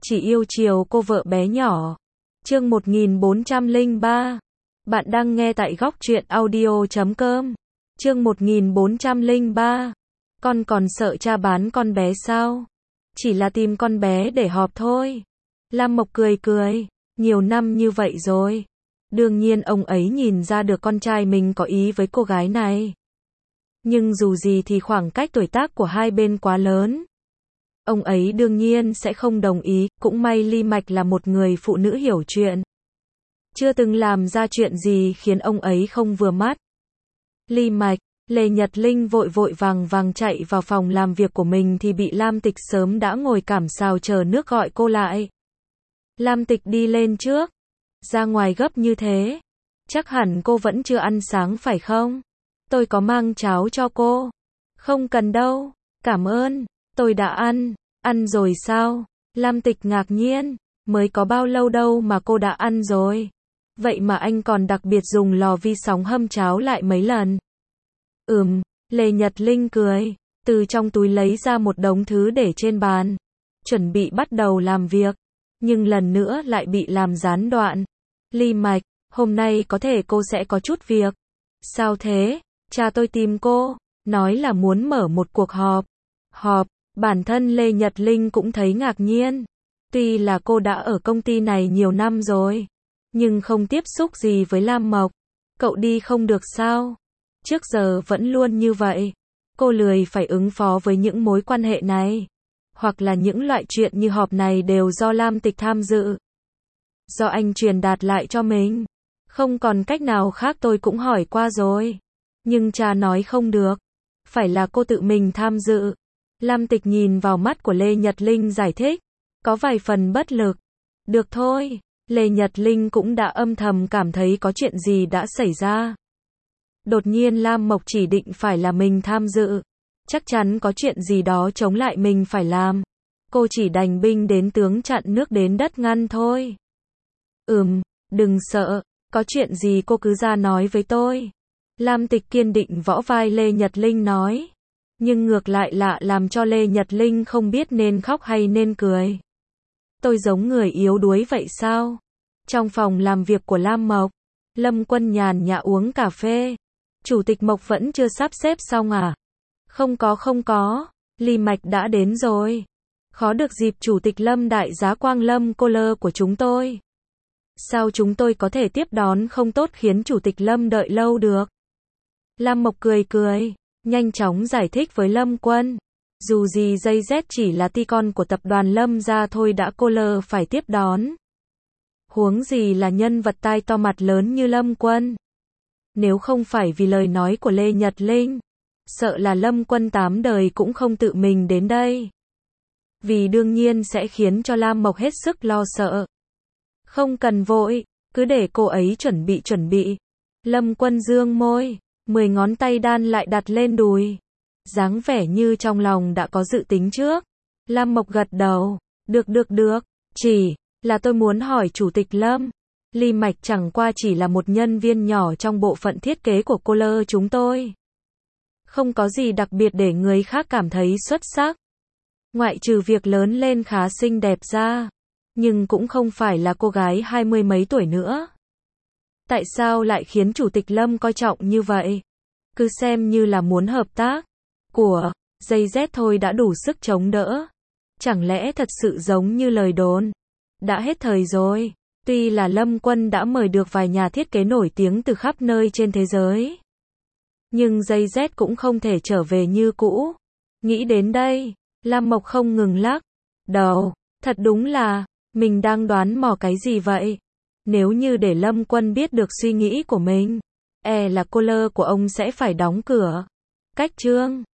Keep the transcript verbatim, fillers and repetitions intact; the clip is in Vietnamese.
chỉ yêu chiều cô vợ bé nhỏ. Chương một nghìn bốn trăm lẻ ba. Bạn đang nghe tại góc truyện audio chấm com. Chương một nghìn bốn trăm lẻ ba. Con còn sợ cha bán con bé sao? Chỉ là tìm con bé để họp thôi. Lam Mộc cười cười, nhiều năm như vậy rồi. Đương nhiên ông ấy nhìn ra được con trai mình có ý với cô gái này. Nhưng dù gì thì khoảng cách tuổi tác của hai bên quá lớn. Ông ấy đương nhiên sẽ không đồng ý, cũng may Ly Mạch là một người phụ nữ hiểu chuyện. Chưa từng làm ra chuyện gì khiến ông ấy không vừa mắt. Ly Mạch, Lê Nhật Linh vội vội vàng vàng chạy vào phòng làm việc của mình thì bị Lam Tịch sớm đã ngồi cảm xào chờ nước gọi cô lại. Lam Tịch đi lên trước. Ra ngoài gấp như thế. Chắc hẳn cô vẫn chưa ăn sáng phải không? Tôi có mang cháo cho cô. Không cần đâu. Cảm ơn. Tôi đã ăn. Ăn rồi sao? Lam Tịch ngạc nhiên. Mới có bao lâu đâu mà cô đã ăn rồi. Vậy mà anh còn đặc biệt dùng lò vi sóng hâm cháo lại mấy lần. Ừm, Lê Nhật Linh cười. Từ trong túi lấy ra một đống thứ để trên bàn. Chuẩn bị bắt đầu làm việc. Nhưng lần nữa lại bị làm gián đoạn. Ly Mạch, hôm nay có thể cô sẽ có chút việc. Sao thế? Cha tôi tìm cô. Nói là muốn mở một cuộc họp. Họp, bản thân Lê Nhật Linh cũng thấy ngạc nhiên. Tuy là cô đã ở công ty này nhiều năm rồi. Nhưng không tiếp xúc gì với Lam Mộc. Cậu đi không được sao? Trước giờ vẫn luôn như vậy. Cô lười phải ứng phó với những mối quan hệ này. Hoặc là những loại chuyện như họp này đều do Lam Tịch tham dự. Do anh truyền đạt lại cho mình. Không còn cách nào khác, tôi cũng hỏi qua rồi. Nhưng cha nói không được. Phải là cô tự mình tham dự. Lam Tịch nhìn vào mắt của Lê Nhật Linh giải thích. Có vài phần bất lực. Được thôi. Lê Nhật Linh cũng đã âm thầm cảm thấy có chuyện gì đã xảy ra. Đột nhiên Lam Mộc chỉ định phải là mình tham dự. Chắc chắn có chuyện gì đó chống lại mình phải làm. Cô chỉ đành binh đến tướng chặn nước đến đất ngăn thôi. Ừm, đừng sợ. Có chuyện gì cô cứ ra nói với tôi. Lam Tịch kiên định vỗ vai Lê Nhật Linh nói. Nhưng ngược lại lạ làm cho Lê Nhật Linh không biết nên khóc hay nên cười. Tôi giống người yếu đuối vậy sao? Trong phòng làm việc của Lam Mộc, Lâm Quân nhàn nhã uống cà phê. Chủ tịch Mộc vẫn chưa sắp xếp xong à? Không có không có, Ly Mạch đã đến rồi. Khó được dịp Chủ tịch Lâm đại giá Quang Lâm cô lơ của chúng tôi. Sao chúng tôi có thể tiếp đón không tốt khiến Chủ tịch Lâm đợi lâu được? Lam Mộc cười cười, nhanh chóng giải thích với Lâm Quân. Dù gì dây dét chỉ là ty con của tập đoàn Lâm gia thôi đã cô lơ phải tiếp đón. Huống gì là nhân vật tai to mặt lớn như Lâm Quân. Nếu không phải vì lời nói của Lê Nhật Linh, sợ là Lâm Quân tám đời cũng không tự mình đến đây. Vì đương nhiên sẽ khiến cho Lam Mộc hết sức lo sợ. Không cần vội, cứ để cô ấy chuẩn bị chuẩn bị. Lâm Quân dương môi, mười ngón tay đan lại đặt lên đùi. Dáng vẻ như trong lòng đã có dự tính trước. Lam Mộc gật đầu, được được được, chỉ là tôi muốn hỏi Chủ tịch Lâm. Ly Mạch chẳng qua chỉ là một nhân viên nhỏ trong bộ phận thiết kế của cô lơ chúng tôi. Không có gì đặc biệt để người khác cảm thấy xuất sắc. Ngoại trừ việc lớn lên khá xinh đẹp ra. Nhưng cũng không phải là cô gái hai mươi mấy tuổi nữa. Tại sao lại khiến Chủ tịch Lâm coi trọng như vậy? Cứ xem như là muốn hợp tác. Của dây dét thôi đã đủ sức chống đỡ. Chẳng lẽ thật sự giống như lời đồn? Đã hết thời rồi. Tuy là Lâm Quân đã mời được vài nhà thiết kế nổi tiếng từ khắp nơi trên thế giới. Nhưng dây dét cũng không thể trở về như cũ. Nghĩ đến đây, Lam Mộc không ngừng lắc đầu. Thật đúng là, mình đang đoán mò cái gì vậy? Nếu như để Lâm Quân biết được suy nghĩ của mình, e là cô lơ của ông sẽ phải đóng cửa. Cách chương